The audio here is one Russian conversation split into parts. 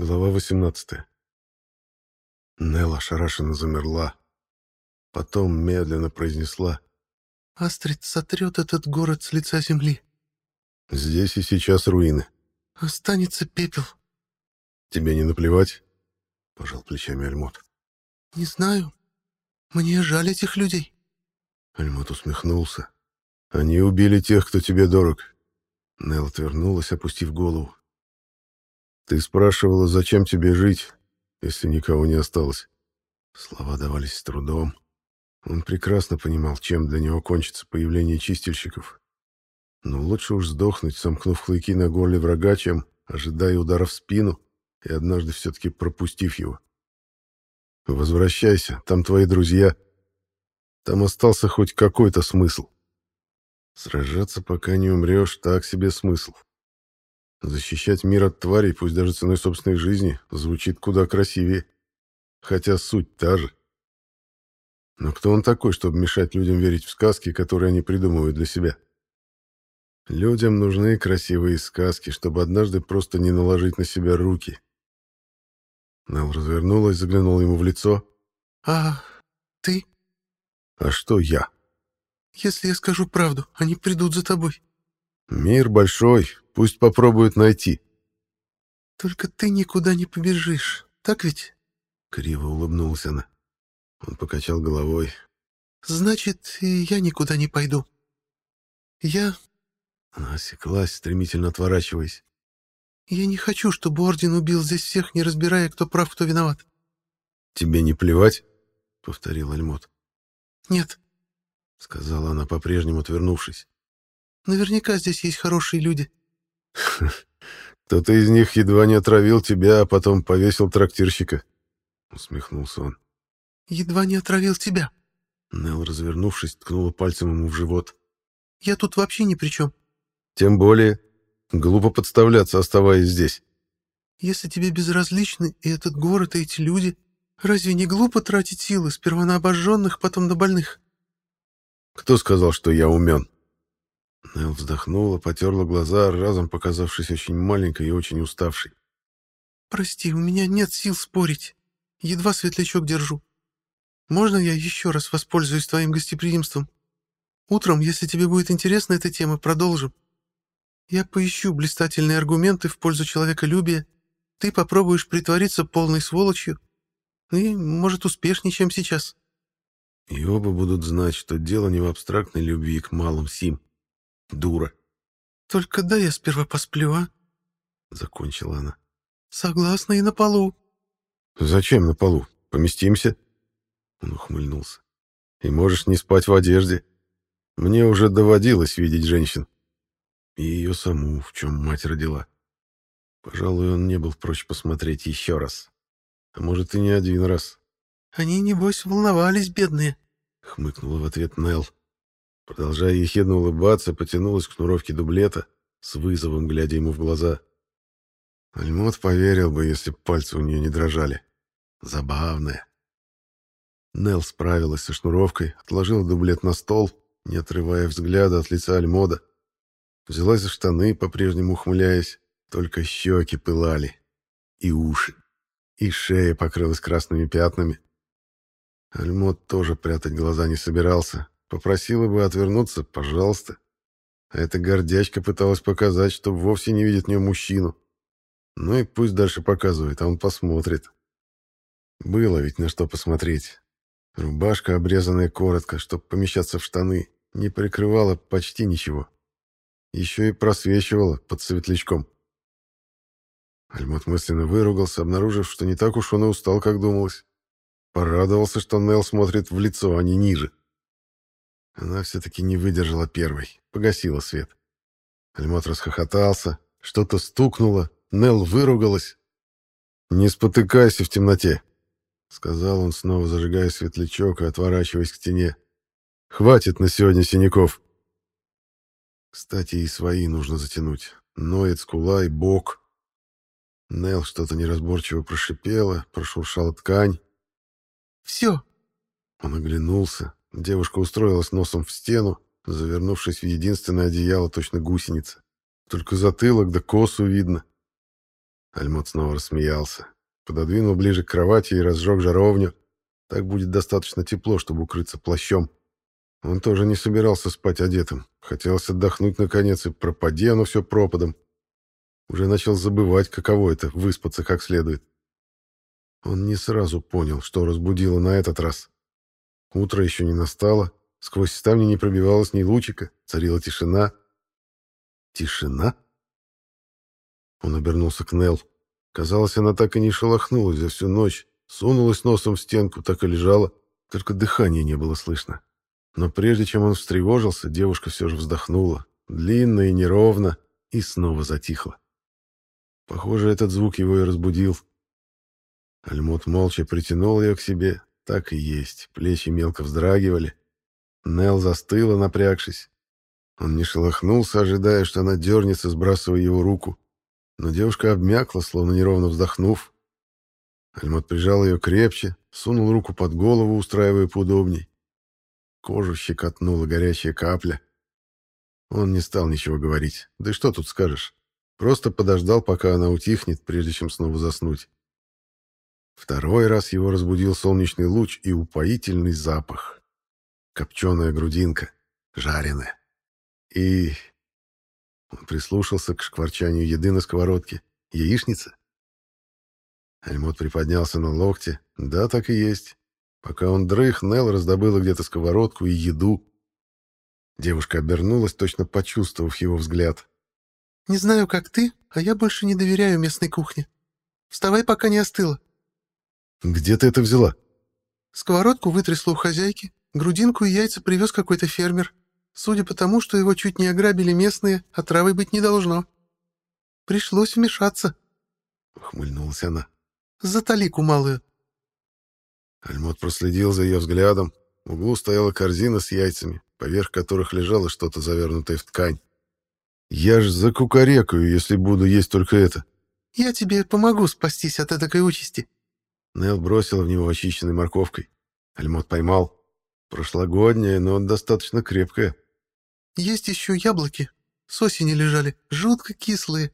Глава 18. Нелла ошарашенно замерла. Потом медленно произнесла: Астрид сотрет этот город с лица земли. «Здесь и сейчас руины. Останется пепел. Тебе не наплевать?» — пожал плечами Альмот. Не знаю. Мне жаль этих людей. Альмот усмехнулся. «Они убили тех, кто тебе дорог». Нелла отвернулась, опустив голову. «Ты спрашивала, зачем тебе жить, если никого не осталось?» Слова давались с трудом. Он прекрасно понимал, чем для него кончится появление чистильщиков. Но лучше уж сдохнуть, сомкнув клыки на горле врага, чем ожидая удара в спину и однажды все-таки пропустив его. «Возвращайся, там твои друзья. Там остался хоть какой-то смысл. Сражаться, пока не умрешь, так себе смысл. Защищать мир от тварей, пусть даже ценой собственной жизни, звучит куда красивее. Хотя суть та же. Но кто он такой, чтобы мешать людям верить в сказки, которые они придумывают для себя? Людям нужны красивые сказки, чтобы однажды просто не наложить на себя руки». Нелл развернулась, заглянула ему в лицо. А ты? «А что я?» Если я скажу правду, они придут за тобой. «Мир большой, пусть попробуют найти». Только ты никуда не побежишь, так ведь? Криво улыбнулась она. Он покачал головой. Значит, и я никуда не пойду. Я... Она осеклась, стремительно отворачиваясь. Я не хочу, чтобы Орден убил здесь всех, не разбирая, кто прав, кто виноват. «Тебе не плевать?» — повторил Альмот. Нет, — сказала она, по-прежнему отвернувшись. наверняка здесь есть хорошие люди. «Кто-то из них едва не отравил тебя, а потом повесил трактирщика», — усмехнулся он. Едва не отравил тебя. Нелл, развернувшись, ткнула пальцем ему в живот. Я тут вообще ни при чем. «Тем более. Глупо подставляться, оставаясь здесь». Если тебе безразличны и этот город, и эти люди, разве не глупо тратить силы сперва на обожженных, потом на больных? «Кто сказал, что я умен?» Нелл вздохнула, потерла глаза, разом показавшись очень маленькой и очень уставшей. Прости, у меня нет сил спорить. Едва светлячок держу. Можно я еще раз воспользуюсь твоим гостеприимством? Утром, если тебе будет интересна эта тема, продолжим. Я поищу блистательные аргументы в пользу человеколюбия. Ты попробуешь притвориться полной сволочью. И, может, успешнее, чем сейчас. И оба будут знать, что дело не в абстрактной любви к малым сим. Дура. Только дай я сперва посплю, а? Закончила она. Согласна, и на полу. «Зачем на полу? Поместимся?» Он ухмыльнулся. «И можешь не спать в одежде. Мне уже доводилось видеть женщин. И ее саму, в чем мать родила. Пожалуй, он не был прочь посмотреть еще раз. А может, и не один раз», Они, небось, волновались, бедные. — хмыкнула в ответ Нелл. Продолжая ехидно улыбаться, потянулась к шнуровке дублета, с вызовом глядя ему в глаза. Альмот поверил бы, если б пальцы у нее не дрожали. Забавная. Нелл справилась со шнуровкой, отложила дублет на стол, не отрывая взгляда от лица Альмода. Взялась за штаны, по-прежнему ухмыляясь, только щеки пылали. И уши. И шея покрылась красными пятнами. Альмот тоже прятать глаза не собирался. Попросила бы отвернуться, пожалуйста. А эта гордячка пыталась показать, что вовсе не видит в нем мужчину. Ну и пусть дальше показывает, а он посмотрит. Было ведь на что посмотреть. Рубашка, обрезанная коротко, чтобы помещаться в штаны, не прикрывала почти ничего. Еще и просвечивала под светлячком. Альмот мысленно выругался, обнаружив, что не так уж он и устал, как думалось. Порадовался, что Нелл смотрит в лицо, а не ниже. Она все-таки не выдержала первой, погасила свет. Альмот расхохотался, что-то стукнуло, Нелл выругалась. «Не спотыкайся в темноте», — сказал он, снова зажигая светлячок и отворачиваясь к стене. «Хватит на сегодня синяков». Кстати, и свои нужно затянуть. Ноет скула и бок. Нелл что-то неразборчиво прошипела, прошуршала ткань. Все. Он оглянулся. Девушка устроилась носом в стену, завернувшись в единственное одеяло, точно гусеница. Только затылок да косу видно. Альмот снова рассмеялся. Пододвинул ближе к кровати и разжег жаровню. Так будет достаточно тепло, чтобы укрыться плащом. Он тоже не собирался спать одетым. Хотелось отдохнуть наконец, и пропади оно все пропадом. Уже начал забывать, каково это — выспаться как следует. Он не сразу понял, что разбудило на этот раз. Утро еще не настало, сквозь ставни не пробивалось ни лучика, царила тишина. Тишина? Он обернулся к Нелл. Казалось, она так и не шелохнулась за всю ночь, сунулась носом в стенку, так и лежала, только дыхания не было слышно. Но прежде чем он встревожился, девушка все же вздохнула, длинно и неровно, и снова затихла. Похоже, этот звук его и разбудил. Альмот молча притянул ее к себе. Так и есть, плечи мелко вздрагивали. Нелл застыла, напрягшись. Он не шелохнулся, ожидая, что она дернется, сбрасывая его руку. Но девушка обмякла, словно неровно вздохнув. Альмот прижал ее крепче, сунул руку под голову, устраивая поудобней. Кожу щекотнула горячая капля. Он не стал ничего говорить. Да и что тут скажешь? Просто подождал, пока она утихнет, прежде чем снова заснуть. Второй раз его разбудил солнечный луч и упоительный запах. Копченая грудинка, жареная. И... Он прислушался к шкварчанию еды на сковородке. Яичница? Альмот приподнялся на локте. Да, так и есть. Пока он дрых, Нелл раздобыла где-то сковородку и еду. Девушка обернулась, точно почувствовав его взгляд. «Не знаю, как ты, а я больше не доверяю местной кухне. Вставай, пока не остыла». «Где ты это взяла?» Сковородку вытрясла у хозяйки, грудинку и яйца привез какой-то фермер. Судя по тому, что его чуть не ограбили местные, отравой быть не должно. Пришлось вмешаться. Ухмыльнулась она. За талику малую. Альмот проследил за ее взглядом. В углу стояла корзина с яйцами, поверх которых лежало что-то, завернутое в ткань. «Я ж закукарекаю, если буду есть только это». «Я тебе помогу спастись от этой участи». Нелл бросила в него очищенной морковкой. Альмот поймал. Прошлогодняя, но достаточно крепкая. «Есть еще яблоки. С осени лежали, жутко кислые.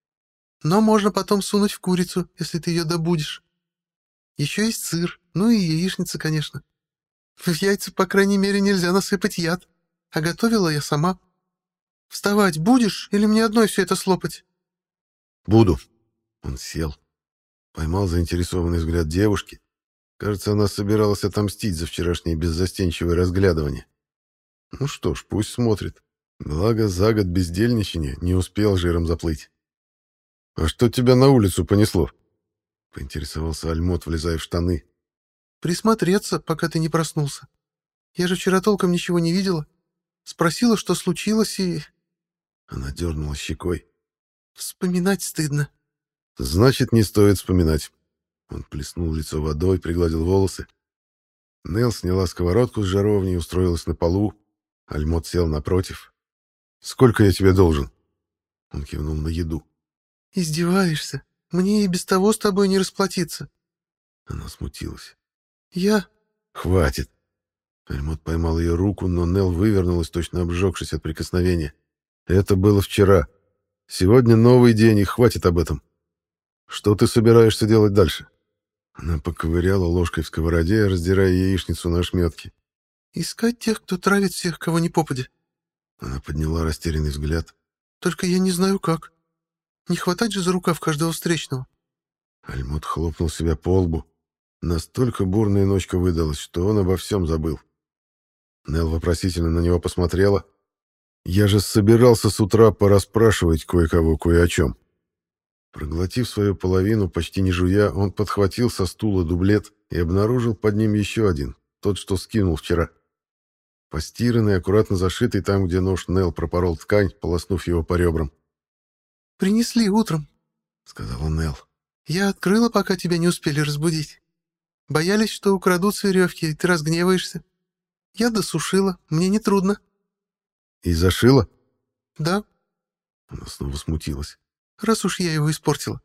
Но можно потом сунуть в курицу, если ты ее добудешь. Еще есть сыр, ну и яичница, конечно. В яйца, по крайней мере, нельзя насыпать яд. А готовила я сама. Вставать будешь или мне одной все это слопать?» «Буду». Он сел. Поймал заинтересованный взгляд девушки. Кажется, она собиралась отомстить за вчерашнее беззастенчивое разглядывание. Ну что ж, пусть смотрит. Благо, за год бездельничания не успел жиром заплыть. «А что тебя на улицу понесло?» — поинтересовался Альмот, влезая в штаны. «Присмотреться, пока ты не проснулся. Я же вчера толком ничего не видела. Спросила, что случилось, и...» Она дернула щекой. «Вспоминать стыдно». «Значит, не стоит вспоминать». Он плеснул лицо водой, пригладил волосы. Нелл сняла сковородку с жаровни и устроилась на полу. Альмот сел напротив. «Сколько я тебе должен?» Он кивнул на еду. «Издеваешься? Мне и без того с тобой не расплатиться». Она смутилась. «Я...» «Хватит». Альмот поймал ее руку, но Нелл вывернулась, точно обжегшись от прикосновения. «Это было вчера. Сегодня новый день, и хватит об этом. Что ты собираешься делать дальше?» Она поковыряла ложкой в сковороде, раздирая яичницу на ошметки. «Искать тех, кто травит всех, кого не попадя». Она подняла растерянный взгляд. «Только я не знаю как. Не хватать же за рукав каждого встречного». Альмот хлопнул себя по лбу. Настолько бурная ночка выдалась, что он обо всем забыл. Нелл вопросительно на него посмотрела. «Я же собирался с утра порасспрашивать кое-кого кое о чем». Проглотив свою половину, почти не жуя, он подхватил со стула дублет и обнаружил под ним еще один, тот, что скинул вчера. Постиранный, аккуратно зашитый там, где нож Нелл пропорол ткань, полоснув его по ребрам. «Принесли утром», — сказала Нелл. «Я открыла, пока тебя не успели разбудить. Боялись, что украдут с веревки, и ты разгневаешься. Я досушила, мне нетрудно». «И зашила?» «Да». Она снова смутилась. «Раз уж я его испортила».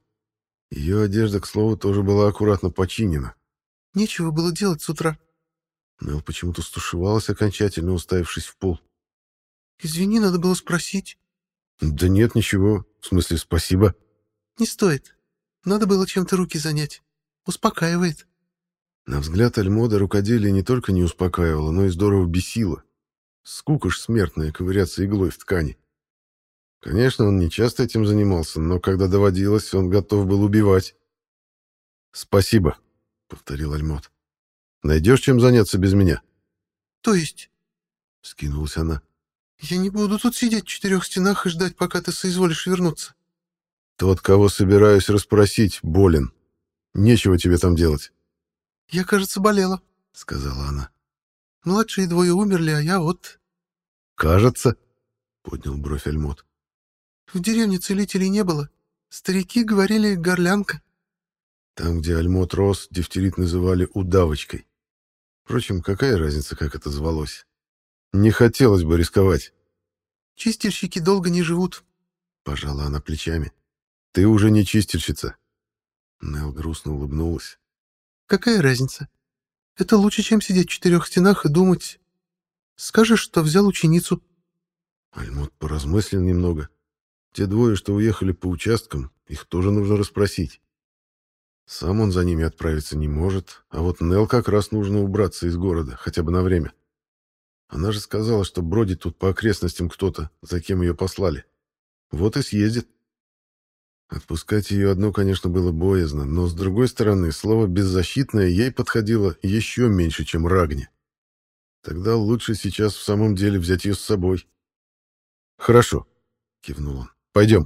Ее одежда, к слову, тоже была аккуратно починена. «Нечего было делать с утра». Нелл почему-то стушевалась, окончательно уставившись в пол. «Извини, надо было спросить». «Да нет, ничего. В смысле, спасибо». «Не стоит. Надо было чем-то руки занять. Успокаивает. На взгляд Альмода рукоделие не только не успокаивало, но и здорово бесило. Скука ж смертная ковыряться иглой в ткани. Конечно, он не часто этим занимался, но когда доводилось, он готов был убивать. «Спасибо», — повторил Альмот. «Найдешь чем заняться без меня?» То есть? — вскинулась она. Я не буду тут сидеть в четырех стенах и ждать, пока ты соизволишь вернуться. «Тот, кого собираюсь расспросить, болен. Нечего тебе там делать», Я, кажется, болела, — сказала она. Младшие двое умерли, а я вот... «Кажется», — поднял бровь Альмот. В деревне целителей не было. Старики говорили горлянка. Там, где Альмот рос, дифтерит называли удавочкой. Впрочем, какая разница, как это звалось? Не хотелось бы рисковать. Чистильщики долго не живут. Пожала она плечами. Ты уже не чистильщица. Нелл грустно улыбнулась. Какая разница? Это лучше, чем сидеть в четырех стенах и думать. Скажешь, что взял ученицу. Альмот поразмыслил немного. Те двое, что уехали по участкам, их тоже нужно расспросить. Сам он за ними отправиться не может, а вот Нелл как раз нужно убраться из города, хотя бы на время. Она же сказала, что бродит тут по окрестностям кто-то, за кем ее послали. Вот и съездит. Отпускать ее одну, конечно, было боязно, но, с другой стороны, слово «беззащитное» ей подходило еще меньше, чем Рагне. Тогда лучше сейчас в самом деле взять ее с собой. «Хорошо», — кивнул он, — «пойдем».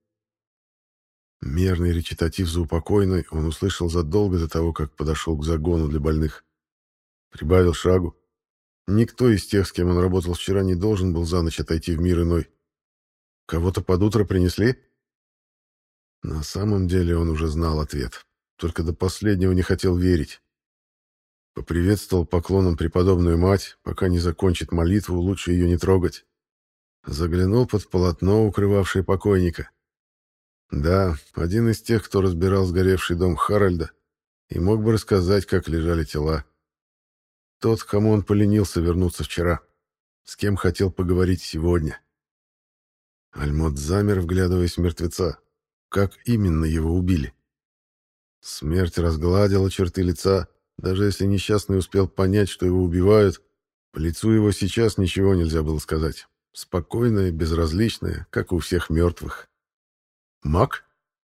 Мерный речитатив заупокойный он услышал задолго до того, как подошел к загону для больных. Прибавил шагу. Никто из тех, с кем он работал вчера, не должен был за ночь отойти в мир иной. Кого-то под утро принесли? На самом деле он уже знал ответ, только до последнего не хотел верить. Поприветствовал поклоном преподобную мать, пока не закончит молитву, лучше ее не трогать. Заглянул под полотно, укрывавшее покойника. Да, один из тех, кто разбирал сгоревший дом Харальда, и мог бы рассказать, как лежали тела. Тот, кому он поленился вернуться вчера, с кем хотел поговорить сегодня. Альмот замер, вглядываясь в мертвеца. Как именно его убили? Смерть разгладила черты лица. Даже если несчастный успел понять, что его убивают, по лицу его сейчас ничего нельзя было сказать. Спокойное, безразличное, как у всех мертвых. Маг?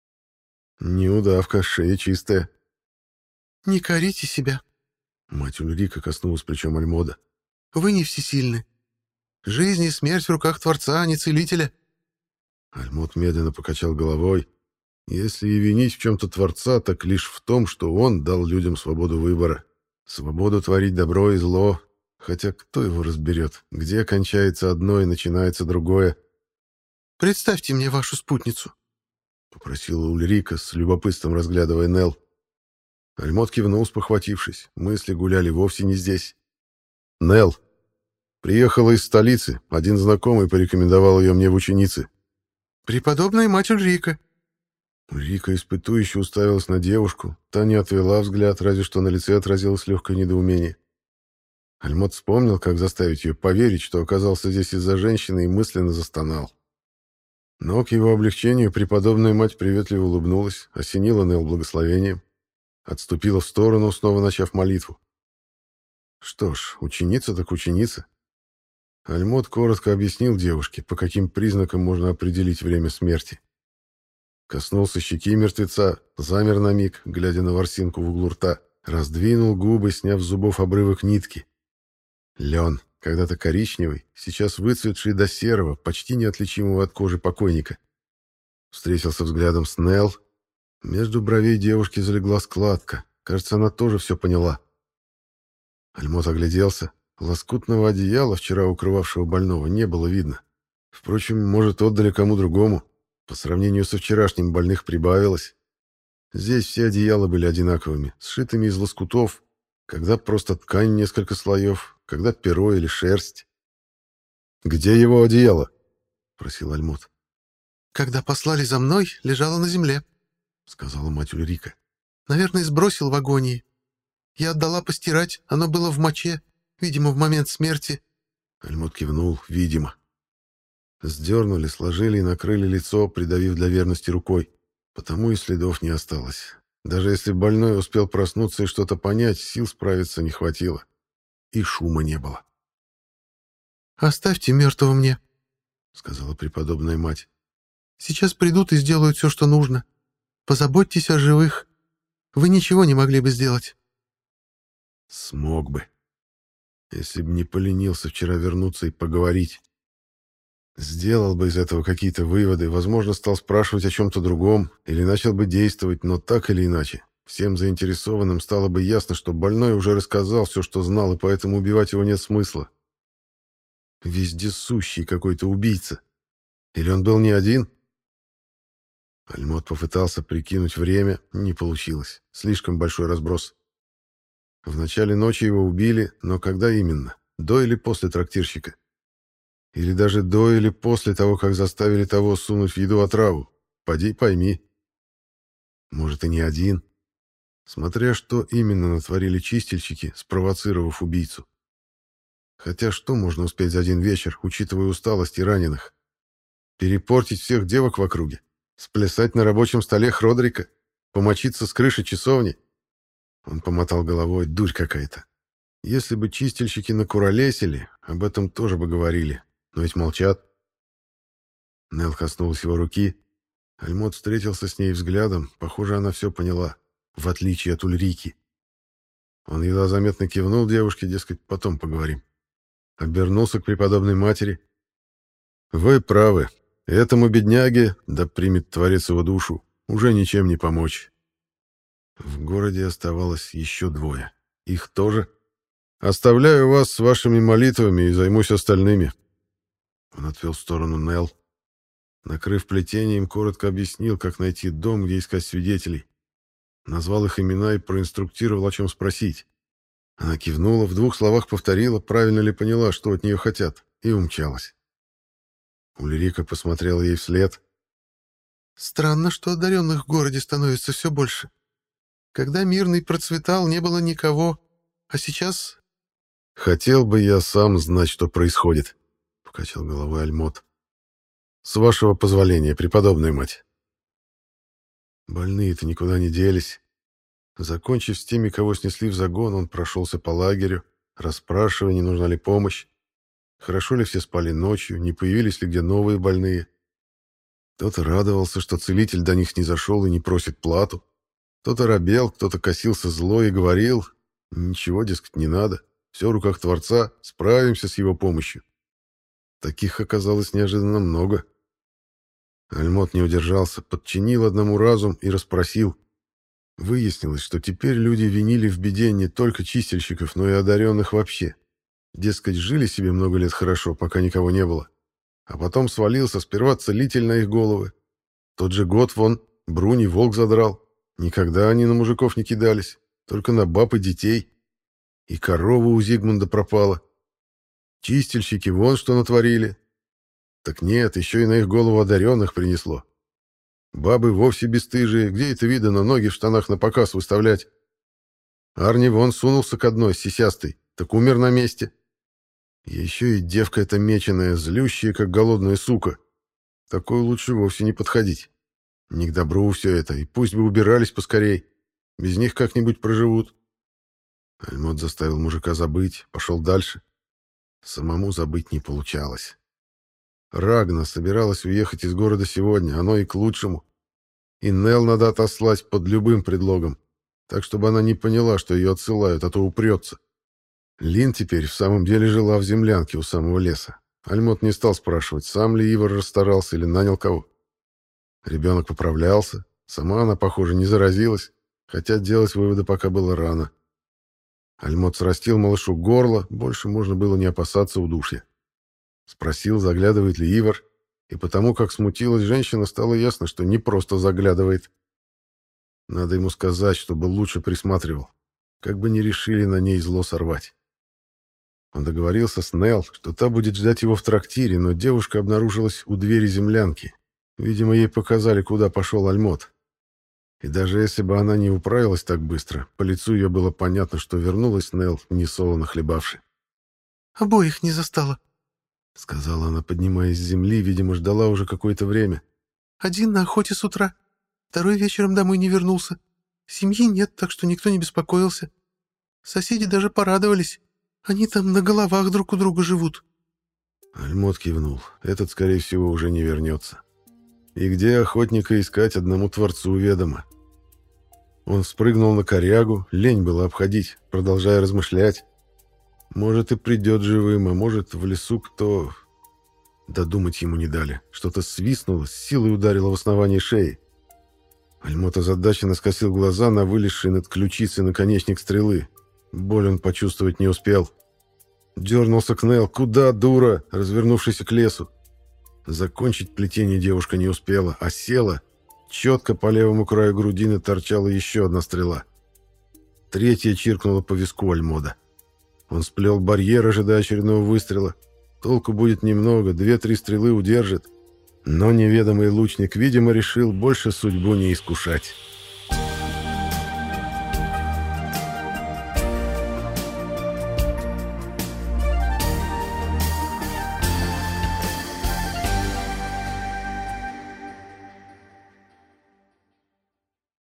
Не удавка, шея чистая. Не корите себя. Мать Ульрика коснулась плечом Альмода. Вы не всесильны. Жизнь и смерть в руках Творца, а не Целителя. Альмод медленно покачал головой. Если и винить в чем-то Творца, так лишь в том, что он дал людям свободу выбора. Свободу творить добро и зло. Хотя кто его разберет, где кончается одно и начинается другое? «Представьте мне вашу спутницу», — попросила Ульрика, с любопытством разглядывая Нелл. Альмот кивнул, спохватившись. Мысли гуляли вовсе не здесь. «Нелл. Приехала из столицы. Один знакомый порекомендовал ее мне в ученицы». «Преподобная мать Ульрика». Ульрика испытующе уставилась на девушку. Та не отвела взгляд, разве что на лице отразилось легкое недоумение. Альмот вспомнил, как заставить ее поверить, что оказался здесь из-за женщины, и мысленно застонал. Но к его облегчению преподобная мать приветливо улыбнулась, осенила Нелл благословением, отступила в сторону, снова начав молитву. Что ж, ученица так ученица. Альмот коротко объяснил девушке, по каким признакам можно определить время смерти. Коснулся щеки мертвеца, замер на миг, глядя на ворсинку в углу рта, раздвинул губы, сняв с зубов обрывок нитки. Лен, когда-то коричневый, сейчас выцветший до серого, почти неотличимого от кожи покойника. Встретился взглядом с Нелл. Между бровей девушки залегла складка. Кажется, она тоже все поняла. Альмот огляделся. Лоскутного одеяла, вчера укрывавшего больного, не было видно. Впрочем, может, отдали кому другому. По сравнению со вчерашним больных прибавилось. Здесь все одеяла были одинаковыми, сшитыми из лоскутов, когда просто ткань несколько слоев, когда перо или шерсть. «Где его одеяло?» — просил Альмот. «Когда послали за мной, лежала на земле», — сказала мать Ульрика. «Наверное, сбросил в агонии. Я отдала постирать, оно было в моче, видимо, в момент смерти». Альмот кивнул, видимо. Сдернули, сложили и накрыли лицо, придавив для верности рукой. Потому и следов не осталось. Даже если больной успел проснуться и что-то понять, сил справиться не хватило. И шума не было. «Оставьте мертвого мне», — сказала преподобная мать. «Сейчас придут и сделают все, что нужно. Позаботьтесь о живых. Вы ничего не могли бы сделать». Смог бы. Если бы не поленился вчера вернуться и поговорить. Сделал бы из этого какие-то выводы, возможно, стал спрашивать о чем-то другом или начал бы действовать, но так или иначе. Всем заинтересованным стало бы ясно, что больной уже рассказал все, что знал, и поэтому убивать его нет смысла. Вездесущий какой-то убийца. Или он был не один? Альмот попытался прикинуть время, не получилось. Слишком большой разброс. В начале ночи его убили, но когда именно? До или после трактирщика? Или даже до или после того, как заставили того сунуть в еду отраву? Поди пойми. Может, и не один. Смотря что именно натворили чистильщики, спровоцировав убийцу. Хотя что можно успеть за один вечер, учитывая усталость и раненых? Перепортить всех девок в округе? Сплясать на рабочем столе Хродрика? Помочиться с крыши часовни? Он помотал головой, дурь какая-то. Если бы чистильщики накуролесили, об этом тоже бы говорили. Но ведь молчат. Нелл коснулась его руки. Альмот встретился с ней взглядом. Похоже, она все поняла. В отличие от Ульрики. Он едва заметно кивнул девушке, дескать, потом поговорим. Обернулся к преподобной матери. «Вы правы. Этому бедняге, да примет Творец его душу, уже ничем не помочь». В городе оставалось еще двое. Их тоже. «Оставляю вас с вашими молитвами и займусь остальными». Он отвел в сторону Нелл. Накрыв плетением, коротко объяснил, как найти дом, где искать свидетелей. Назвал их имена и проинструктировал, о чем спросить. Она кивнула, в двух словах повторила, правильно ли поняла, что от нее хотят, и умчалась. Ульрика посмотрела ей вслед. «Странно, что одаренных в городе становится все больше. Когда Мирный процветал, не было никого, а сейчас...» «Хотел бы я сам знать, что происходит», — покачал головой Альмот. «С вашего позволения, преподобная мать». Больные-то никуда не делись. Закончив с теми, кого снесли в загон, он прошелся по лагерю, расспрашивая, не нужна ли помощь, хорошо ли все спали ночью, не появились ли где новые больные. Кто-то радовался, что целитель до них не зашел и не просит плату. Кто-то робел, кто-то косился зло и говорил: «Ничего, дескать, не надо, все в руках Творца, справимся с его помощью». Таких оказалось неожиданно много. Альмот не удержался, подчинил одному разум и расспросил. Выяснилось, что теперь люди винили в беде не только чистильщиков, но и одаренных вообще. Дескать, жили себе много лет хорошо, пока никого не было. А потом свалился сперва целитель на их головы. Тот же год вон Бруни волк задрал. Никогда они на мужиков не кидались, только на баб и детей. И корова у Зигмунда пропала. Чистильщики вон что натворили. Так нет, еще и на их голову одаренных принесло. Бабы вовсе бесстыжие, где это видано ноги в штанах на показ выставлять. Арни вон сунулся к одной, сисястой, так умер на месте. Еще и девка эта меченая, злющая, как голодная сука. Такой лучше вовсе не подходить. Не к добру все это, и пусть бы убирались поскорей. Без них как-нибудь проживут. Альмот заставил мужика забыть, пошел дальше. Самому забыть не получалось. Рагна собиралась уехать из города сегодня, оно и к лучшему. И Нелл надо отослать под любым предлогом, так чтобы она не поняла, что ее отсылают, а то упрется. Лин теперь в самом деле жила в землянке у самого леса. Альмот не стал спрашивать, сам ли Ивар расстарался или нанял кого. Ребенок поправлялся, сама она, похоже, не заразилась, хотя делать выводы пока было рано. Альмот срастил малышу горло, больше можно было не опасаться удушья. Спросил, заглядывает ли Ивар, и потому как смутилась женщина, стало ясно, что не просто заглядывает. Надо ему сказать, чтобы лучше присматривал, как бы не решили на ней зло сорвать. Он договорился с Нелл, что та будет ждать его в трактире, но девушка обнаружилась у двери землянки. Видимо, ей показали, куда пошел Альмот. И даже если бы она не управилась так быстро, по лицу ее было понятно, что вернулась Нелл, несолоно хлебавши. «Обоих не застала», — сказала она, поднимаясь с земли, видимо, ждала уже какое-то время. «Один на охоте с утра. Второй вечером домой не вернулся. Семьи нет, так что никто не беспокоился. Соседи даже порадовались. Они там на головах друг у друга живут». Альмот кивнул. Этот, скорее всего, уже не вернется. И где охотника искать, одному Творцу ведомо. Он спрыгнул на корягу, лень было обходить, продолжая размышлять. Может, и придет живым, а может, в лесу кто... Додумать ему не дали. Что-то свистнуло, с силой ударило в основание шеи. Альмот озадаченно скосил глаза на вылезший над ключицей наконечник стрелы. Боль он почувствовать не успел. Дернулся к Нел. «Куда, дура?» Развернувшийся к лесу. Закончить плетение девушка не успела, а села. Четко по левому краю грудины торчала еще одна стрела. Третья чиркнула по виску Альмода. Он сплел барьер, ожидая очередного выстрела. Толку будет немного, 2-3 стрелы удержит. Но неведомый лучник, видимо, решил больше судьбу не искушать.